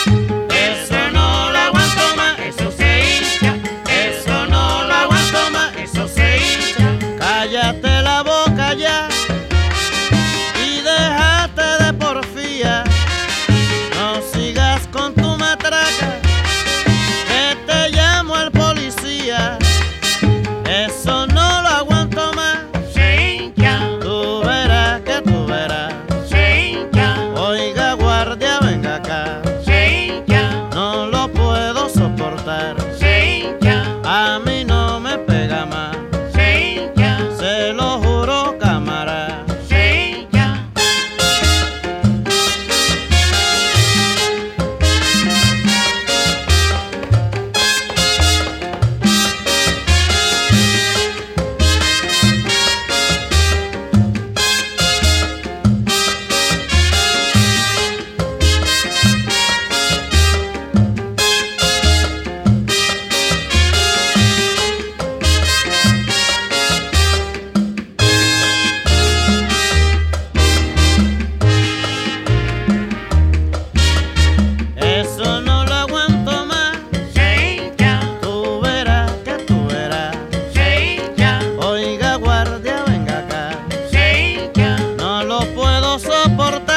Eso no lo aguanto más, eso se hincha. Eso no lo aguanto más, eso se hincha. Cállate la boca ya y déjate de porfía. No sigas con tu matraca, que te llamo el policía. Eso no lo aguanto más. Se hincha, Tú verás que tú verás. se hincha, Oiga, guardia, venga acá. se hincha, No lo puedo soportar. se hincha, A mí no me pega más. se hincha, Se lo juro, cámara. se hincha. Eso no lo aguanto más. Se hincha, Tú verás que tú verás. se hincha, Oiga, guardia, venga acá. se hincha. No lo puedo soportar.